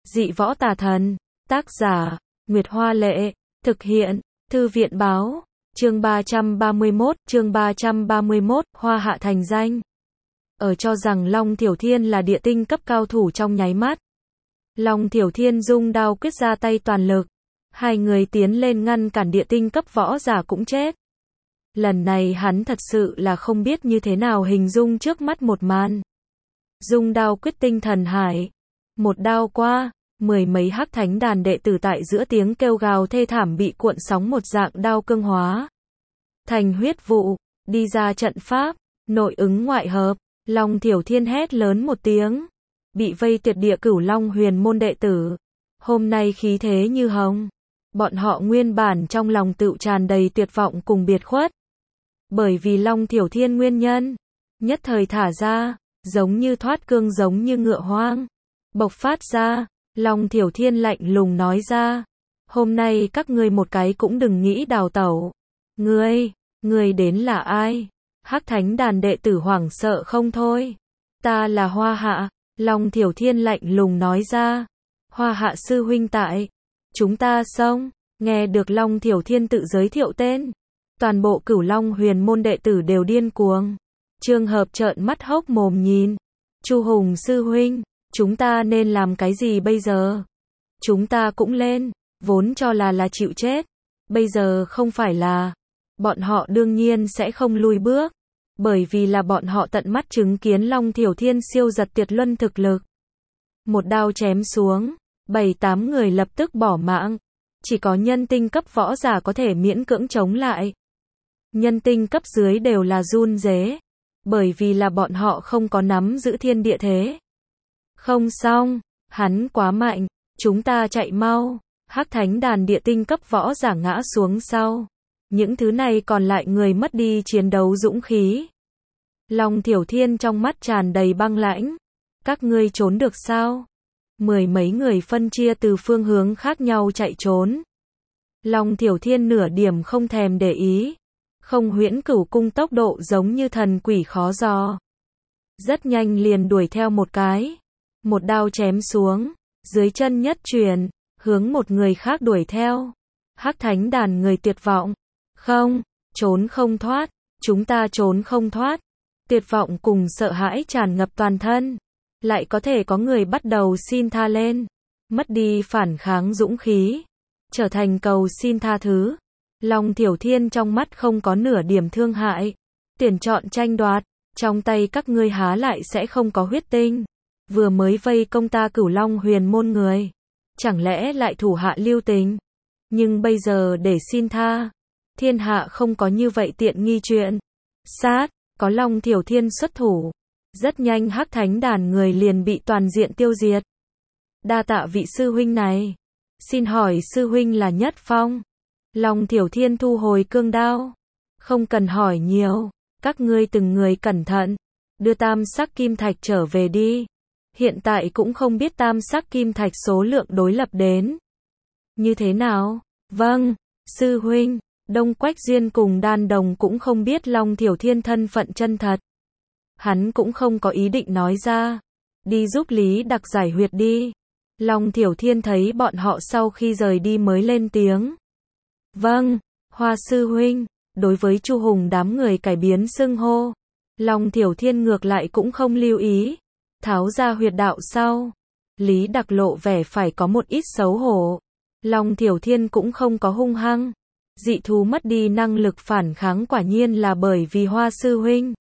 Dị võ tà thần. Tác giả, Nguyệt Hoa Lệ. Thực hiện, Thư viện Báo. Chương 331, Hoa Hạ thành danh. Cho rằng Long Thiểu Thiên là địa tinh cấp cao thủ trong nháy mắt. Long Thiểu Thiên dung đao quyết ra tay toàn lực. Hai người tiến lên ngăn cản địa tinh cấp võ giả cũng chết. Lần này hắn thật sự là không biết như thế nào hình dung trước mắt một màn. Dung đao quyết tinh thần hải. Một đao qua, mười mấy hắc thánh đàn đệ tử tại giữa tiếng kêu gào thê thảm bị cuộn sóng một dạng đao cương hóa thành huyết vụ, đi ra trận pháp, nội ứng ngoại hợp. Long Thiểu Thiên hét lớn một tiếng, bị vây tuyệt địa Cửu Long huyền môn đệ tử. Hôm nay khí thế như hồng, bọn họ nguyên bản trong lòng tựu tràn đầy tuyệt vọng cùng biệt khuất. Bởi vì Long Thiểu Thiên nguyên nhân, nhất thời thả ra, giống như thoát cương giống như ngựa hoang. Bộc phát ra, Long Thiểu Thiên lạnh lùng nói ra, hôm nay các ngươi một cái cũng đừng nghĩ đào tẩu. Ngươi đến là ai? Hắc thánh đàn đệ tử hoảng sợ không thôi. Ta là Hoa Hạ, Long Thiểu Thiên lạnh lùng nói ra. Hoa Hạ sư huynh tại. Chúng ta xông. Nghe được Long Thiểu Thiên tự giới thiệu tên, toàn bộ Cửu Long huyền môn đệ tử đều điên cuồng. Trường hợp trợn mắt hốc mồm nhìn. Chu Hùng sư huynh, chúng ta nên làm cái gì bây giờ? Chúng ta cũng lên, vốn cho là chịu chết. Bây giờ không phải là. Bọn họ đương nhiên sẽ không lùi bước. Bởi vì là bọn họ tận mắt chứng kiến Long Thiểu Thiên siêu giật tuyệt luân thực lực. Một đao chém xuống, 7-8 người lập tức bỏ mạng. Chỉ có nhân tinh cấp võ giả có thể miễn cưỡng chống lại. Nhân tinh cấp dưới đều là run rế. Bởi vì là bọn họ không có nắm giữ thiên địa thế. Không xong, hắn quá mạnh, chúng ta chạy mau. Hắc thánh đàn địa tinh cấp võ giả ngã xuống sau. Những thứ này còn lại người mất đi chiến đấu dũng khí. Long Thiểu Thiên trong mắt tràn đầy băng lãnh. Các ngươi trốn được sao? Mười mấy người phân chia từ phương hướng khác nhau chạy trốn. Long Thiểu Thiên nửa điểm không thèm để ý. Không huyễn cửu cung tốc độ giống như thần quỷ khó dò. Rất nhanh liền đuổi theo một cái. Một đao chém xuống. Dưới chân nhất truyền, hướng một người khác đuổi theo. Hắc thánh đàn người tuyệt vọng. Không, trốn không thoát, chúng ta trốn không thoát. Tuyệt vọng cùng sợ hãi tràn ngập toàn thân. Lại có thể có người bắt đầu xin tha lên. Mất đi phản kháng dũng khí. Trở thành cầu xin tha thứ. Long Thiểu Thiên trong mắt không có nửa điểm thương hại. Tuyển chọn tranh đoạt. Trong tay các ngươi há lại sẽ không có huyết tinh. Vừa mới vây công ta Cửu Long huyền môn người. Chẳng lẽ lại thủ hạ lưu tình. Nhưng bây giờ để xin tha. Thiên hạ không có như vậy tiện nghi chuyện. Sát, có Long Thiểu Thiên xuất thủ. Rất nhanh hắc thánh đàn người liền bị toàn diện tiêu diệt. Đa tạ vị sư huynh này. Xin hỏi sư huynh là Nhất Phong. Long Thiểu Thiên thu hồi cương đao. Không cần hỏi nhiều. Các ngươi từng người cẩn thận. Đưa tam sắc kim thạch trở về đi. Hiện tại cũng không biết tam sắc kim thạch số lượng đối lập đến. Như thế nào? Vâng, sư huynh. Đông Quách Duyên cùng Đan Đồng cũng không biết Long Thiểu Thiên thân phận chân thật. Hắn cũng không có ý định nói ra. Đi giúp Lý Đặc giải huyệt đi. Long Thiểu Thiên thấy bọn họ sau khi rời đi mới lên tiếng. Vâng, Hoa sư huynh. Đối với Chu Hùng đám người cải biến xưng hô. Long Thiểu Thiên ngược lại cũng không lưu ý. Tháo ra huyệt đạo sau. Lý Đặc lộ vẻ phải có một ít xấu hổ. Long Thiểu Thiên cũng không có hung hăng. Dị thú mất đi năng lực phản kháng quả nhiên là bởi vì Hoa sư huynh.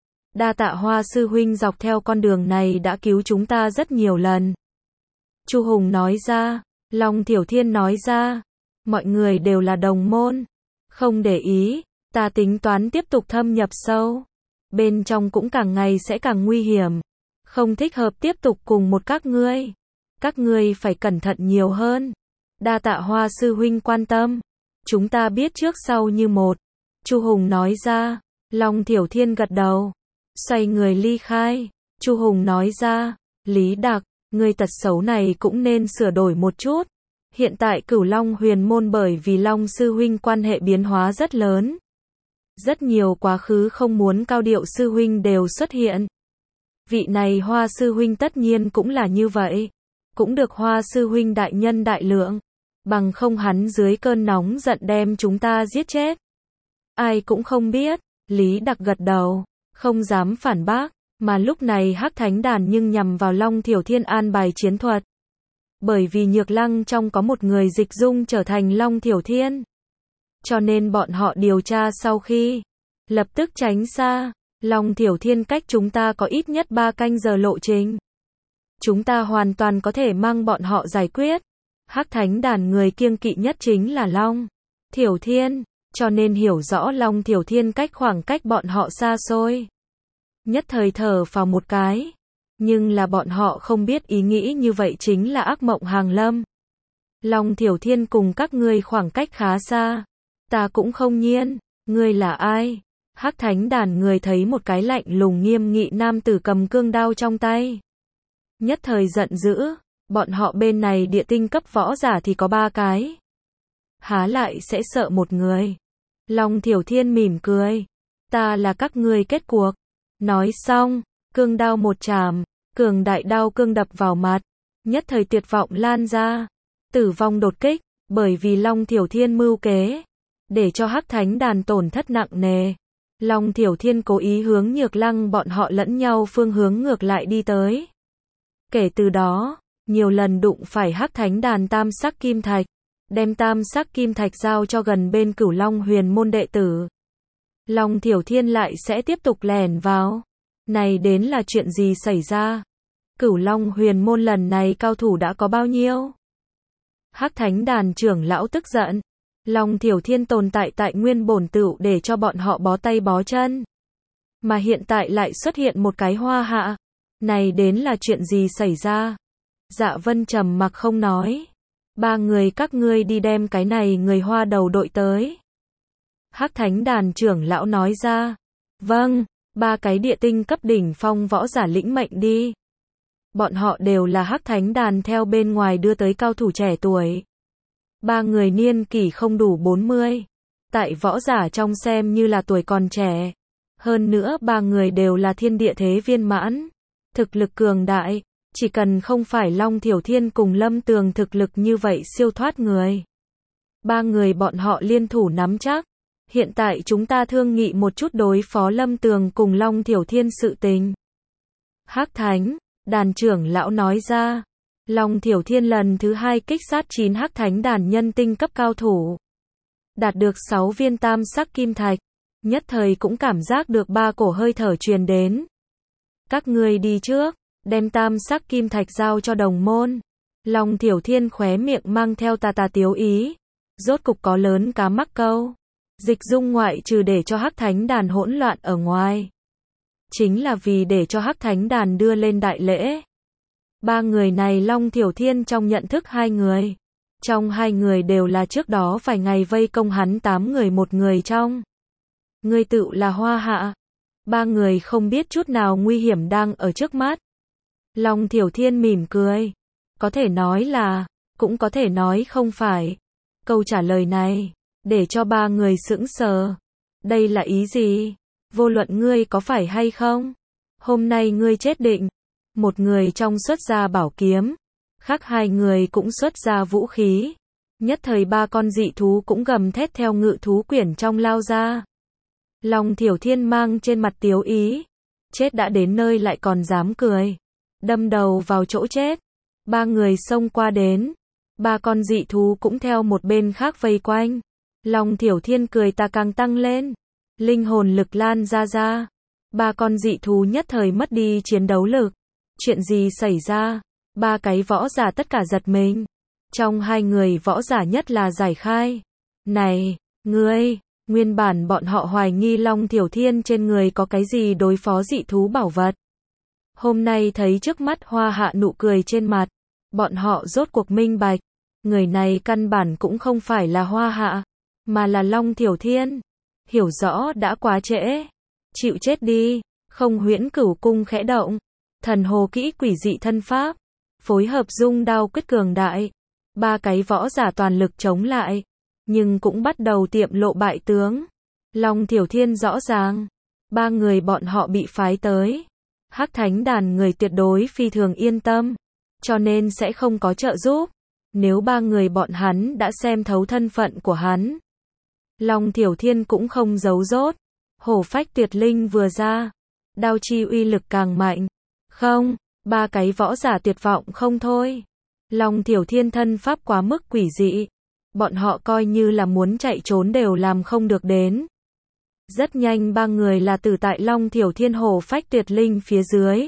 Đa tạ Hoa sư huynh dọc theo con đường này đã cứu chúng ta rất nhiều lần. Chu Hùng nói ra. Long Thiểu Thiên nói ra. Mọi người đều là đồng môn. Không để ý, ta tính toán tiếp tục thâm nhập sâu. Bên trong cũng càng ngày sẽ càng nguy hiểm. Không thích hợp tiếp tục cùng một các ngươi. Các ngươi phải cẩn thận nhiều hơn. Đa tạ Hoa sư huynh quan tâm. Chúng ta biết trước sau như một. Chu Hùng nói ra. Long Thiểu Thiên gật đầu. Xoay người ly khai. Chu Hùng nói ra. Lý Đặc, ngươi tật xấu này cũng nên sửa đổi một chút. Hiện tại Cửu Long huyền môn bởi vì Long sư huynh quan hệ biến hóa rất lớn. Rất nhiều quá khứ không muốn cao điệu sư huynh đều xuất hiện. Vị này Hoa sư huynh tất nhiên cũng là như vậy. cũng được Hoa sư huynh đại nhân đại lượng, bằng không hắn dưới cơn nóng giận đem chúng ta giết chết. Ai cũng không biết, Lý Đặc gật đầu, không dám phản bác, mà lúc này Hắc Thánh Đàn nhưng nhằm vào Long Thiểu Thiên an bài chiến thuật. Bởi vì Nhược Lăng trong có một người dịch dung trở thành Long Thiểu Thiên. Cho nên bọn họ điều tra sau khi lập tức tránh xa. Long Thiểu Thiên cách chúng ta có ít nhất 3 canh giờ lộ trình. Chúng ta hoàn toàn có thể mang bọn họ giải quyết. Hắc Thánh Đàn người kiêng kỵ nhất chính là Long Thiểu Thiên, cho nên hiểu rõ Long Thiểu Thiên cách khoảng cách bọn họ xa xôi. Nhất thời thở vào một cái. Nhưng là bọn họ không biết ý nghĩ như vậy chính là ác mộng hàng lâm. Long Thiểu Thiên cùng các ngươi khoảng cách khá xa. Ta cũng không nhiên, ngươi là ai? Hắc Thánh Đàn người thấy một cái lạnh lùng nghiêm nghị nam tử cầm cương đao trong tay. Nhất thời giận dữ, bọn họ bên này địa tinh cấp võ giả thì có 3 cái. Há lại sẽ sợ một người. Long Thiểu Thiên mỉm cười. Ta là các ngươi kết cuộc. Nói xong, cương đao một chạm, cường đại đao cương đập vào mặt. Nhất thời tuyệt vọng lan ra. Tử vong đột kích, bởi vì Long Thiểu Thiên mưu kế. Để cho Hắc Thánh Đàn tổn thất nặng nề. Long Thiểu Thiên cố ý hướng Nhược Lăng bọn họ lẫn nhau phương hướng ngược lại đi tới. Kể từ đó, nhiều lần đụng phải Hắc Thánh Đàn tam sắc kim thạch, đem tam sắc kim thạch giao cho gần bên Cửu Long Huyền môn đệ tử. Long Thiểu Thiên lại sẽ tiếp tục lẻn vào. Này đến là chuyện gì xảy ra? Cửu Long Huyền môn lần này cao thủ đã có bao nhiêu? Hắc Thánh Đàn trưởng lão tức giận. Long Thiểu Thiên tồn tại tại nguyên bổn tựu để cho bọn họ bó tay bó chân. Mà hiện tại lại xuất hiện một cái Hoa Hạ. Này đến là chuyện gì xảy ra? Dạ Vân trầm mặc không nói. 3 người các ngươi đi đem cái này người Hoa đầu đội tới. Hắc Thánh Đàn trưởng lão nói ra. Vâng, 3 cái địa tinh cấp đỉnh phong võ giả lĩnh mệnh đi. Bọn họ đều là Hắc Thánh Đàn theo bên ngoài đưa tới cao thủ trẻ tuổi. 3 người niên kỷ không đủ 40. Tại võ giả trong xem như là tuổi còn trẻ. Hơn nữa 3 người đều là thiên địa thế viên mãn. Thực lực cường đại. Chỉ cần không phải Long Thiểu Thiên cùng Lâm Tường thực lực như vậy siêu thoát người. 3 người bọn họ liên thủ nắm chắc. Hiện tại chúng ta thương nghị một chút đối phó Lâm Tường cùng Long Thiểu Thiên sự tình. Hắc Thánh Đàn trưởng lão nói ra. Long Thiểu Thiên lần thứ 2 kích sát 9 Hắc Thánh Đàn nhân tinh cấp cao thủ. Đạt được 6 viên tam sắc kim thạch. Nhất thời cũng cảm giác được 3 cổ hơi thở truyền đến. Các ngươi đi trước, đem tam sắc kim thạch giao cho đồng môn. Long Thiểu Thiên khóe miệng mang theo tà tà tiếu ý. Rốt cục có lớn cá mắc câu. Dịch dung ngoại trừ để cho Hắc Thánh Đàn hỗn loạn ở ngoài. Chính là vì để cho Hắc Thánh Đàn đưa lên đại lễ. 3 người này Long Thiểu Thiên trong nhận thức 2 người. Trong 2 người đều là trước đó vài ngày vây công hắn 8 người một người trong. Người tự là Hoa Hạ. 3 người không biết chút nào nguy hiểm đang ở trước mắt. Long Thiểu Thiên mỉm cười. Có thể nói là, cũng có thể nói không phải. Câu trả lời này, để cho 3 người sững sờ. Đây là ý gì? Vô luận ngươi có phải hay không? Hôm nay ngươi chết định. Một người trong xuất ra bảo kiếm. Khác 2 người cũng xuất ra vũ khí. Nhất thời 3 con dị thú cũng gầm thét theo ngự thú quyển trong lao ra. Long Thiểu Thiên mang trên mặt tiếu ý. Chết đã đến nơi lại còn dám cười. Đâm đầu vào chỗ chết. 3 người xông qua đến. 3 con dị thú cũng theo một bên khác vây quanh. Long Thiểu Thiên cười ta càng tăng lên. Linh hồn lực lan ra ra. 3 con dị thú nhất thời mất đi chiến đấu lực. Chuyện gì xảy ra? 3 cái võ giả tất cả giật mình. Trong 2 người võ giả nhất là Giải Khai. Này, ngươi, nguyên bản bọn họ hoài nghi Long Thiểu Thiên trên người có cái gì đối phó dị thú bảo vật. Hôm nay thấy trước mắt Hoa Hạ nụ cười trên mặt. Bọn họ rốt cuộc minh bạch. Người này căn bản cũng không phải là Hoa Hạ, mà là Long Thiểu Thiên. Hiểu rõ đã quá trễ. Chịu chết đi. Không Huyễn Cửu cung khẽ động. Thần hồ kỹ quỷ dị thân pháp. Phối hợp dung đao quyết cường đại. 3 cái võ giả toàn lực chống lại. Nhưng cũng bắt đầu tiệm lộ bại tướng. Long Thiểu Thiên rõ ràng. 3 người bọn họ bị phái tới. Hắc Thánh Đàn người tuyệt đối phi thường yên tâm. cho nên sẽ không có trợ giúp. Nếu ba người bọn hắn đã xem thấu thân phận của hắn, Long Thiểu Thiên cũng không giấu dốt. Hổ phách tuyệt linh vừa ra, đao chi uy lực càng mạnh. Không, ba cái võ giả tuyệt vọng không thôi. Long Thiểu Thiên thân pháp quá mức quỷ dị. Bọn họ coi như là muốn chạy trốn đều làm không được đến. Rất nhanh ba người là tử tại Long Thiểu Thiên hổ phách tuyệt linh phía dưới.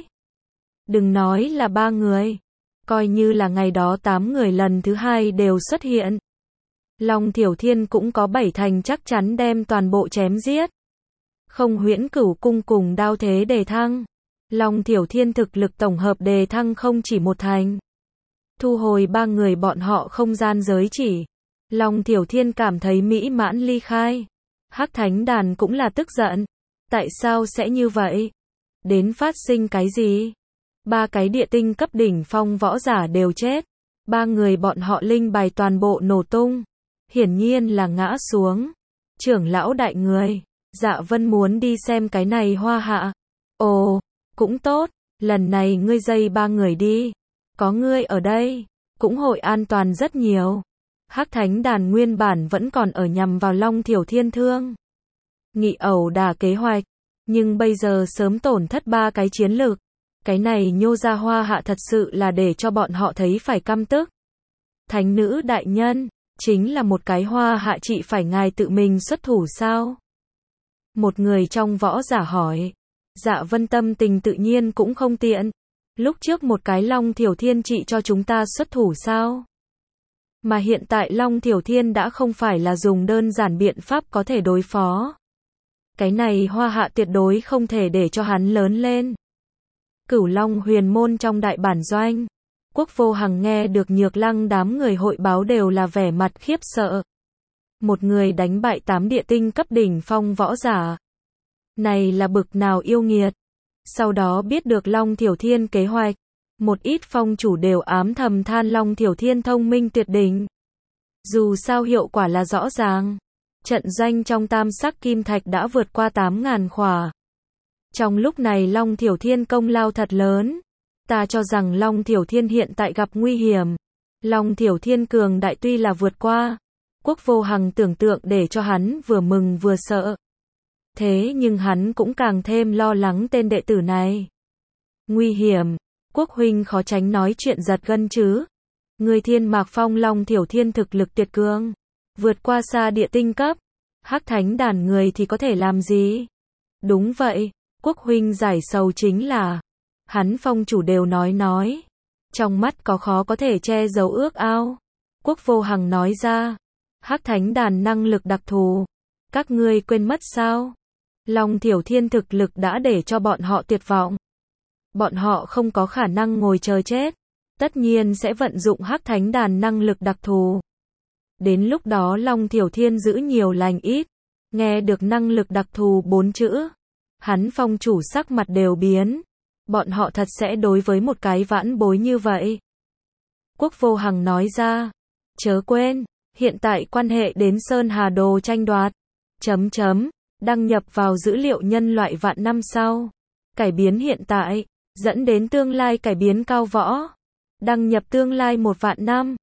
Đừng nói là ba người, coi như là ngày đó 8 người lần thứ 2 đều xuất hiện. Long Thiểu Thiên cũng có 7 thành chắc chắn đem toàn bộ chém giết. Không huyễn cửu cung cùng đao thế đề thăng. Long Thiểu Thiên thực lực tổng hợp đề thăng không chỉ một thành. Thu hồi ba người bọn họ không gian giới chỉ. Long Thiểu Thiên cảm thấy mỹ mãn ly khai. Hắc Thánh Đàn cũng là tức giận. Tại sao sẽ như vậy? Đến phát sinh cái gì? Ba cái địa tinh cấp đỉnh phong võ giả đều chết. Ba người bọn họ linh bài toàn bộ nổ tung. Hiển nhiên là ngã xuống. Trưởng lão đại người. Dạ Vân muốn đi xem cái này hoa hạ. Ồ, cũng tốt. Lần này ngươi dây ba người đi. Có ngươi ở đây, cũng hội an toàn rất nhiều. Hắc Thánh Đàn nguyên bản vẫn còn ở nhằm vào Long Thiểu Thiên thương. Nghị ẩu đả kế hoạch. Nhưng bây giờ sớm tổn thất ba cái chiến lược. Cái này nhô ra hoa hạ thật sự là để cho bọn họ thấy phải căm tức. Thánh nữ đại nhân, chính là một cái hoa hạ chị phải ngài tự mình xuất thủ sao? Một người trong võ giả hỏi. Dạ Vân tâm tình tự nhiên cũng không tiện. Lúc trước một cái Long Thiểu Thiên trị cho chúng ta xuất thủ sao? Mà hiện tại Long Thiểu Thiên đã không phải là dùng đơn giản biện pháp có thể đối phó. Cái này hoa hạ tuyệt đối không thể để cho hắn lớn lên. Cửu Long huyền môn trong đại bản doanh. Quốc Vô Hằng nghe được Nhược Lăng đám người hội báo đều là vẻ mặt khiếp sợ. Một người đánh bại 8 địa tinh cấp đỉnh phong võ giả. Này là bực nào yêu nghiệt. Sau đó biết được Long Thiểu Thiên kế hoạch. Một ít phong chủ đều ám thầm than Long Thiểu Thiên thông minh tuyệt đỉnh. Dù sao hiệu quả là rõ ràng. Trận doanh trong tam sắc kim thạch đã vượt qua 8.000 khỏa. Trong lúc này Long Thiểu Thiên công lao thật lớn. Ta cho rằng Long Thiểu Thiên hiện tại gặp nguy hiểm. Long Thiểu Thiên cường đại tuy là vượt qua. Quốc Vô Hằng tưởng tượng để cho hắn vừa mừng vừa sợ. Thế nhưng hắn cũng càng thêm lo lắng tên đệ tử này. Nguy hiểm. Quốc huynh khó tránh nói chuyện giật gân chứ. Người Thiên Mạc Phong Long Thiểu Thiên thực lực tuyệt cường. Vượt qua xa địa tinh cấp. Hắc Thánh Đàn người thì có thể làm gì? Đúng vậy. Quốc huynh giải sầu chính là. Hắn phong chủ đều nói. Trong mắt có khó có thể che giấu ước ao. Quốc Vô Hằng nói ra. Hắc Thánh Đàn năng lực đặc thù. Các ngươi quên mất sao? Long Thiểu Thiên thực lực đã để cho bọn họ tuyệt vọng. Bọn họ không có khả năng ngồi chờ chết. Tất nhiên sẽ vận dụng Hắc Thánh Đàn năng lực đặc thù. Đến lúc đó Long Thiểu Thiên giữ nhiều lành ít. Nghe được năng lực đặc thù 4 chữ. Hắn phong chủ sắc mặt đều biến. Bọn họ thật sẽ đối với một cái vãn bối như vậy. Quốc Vô Hằng nói ra. Chớ quên, hiện tại quan hệ đến Sơn Hà Đồ tranh đoạt. Đăng nhập vào dữ liệu nhân loại vạn năm sau. Cải biến hiện tại, dẫn đến tương lai cải biến cao võ. Đăng nhập tương lai 1 vạn năm.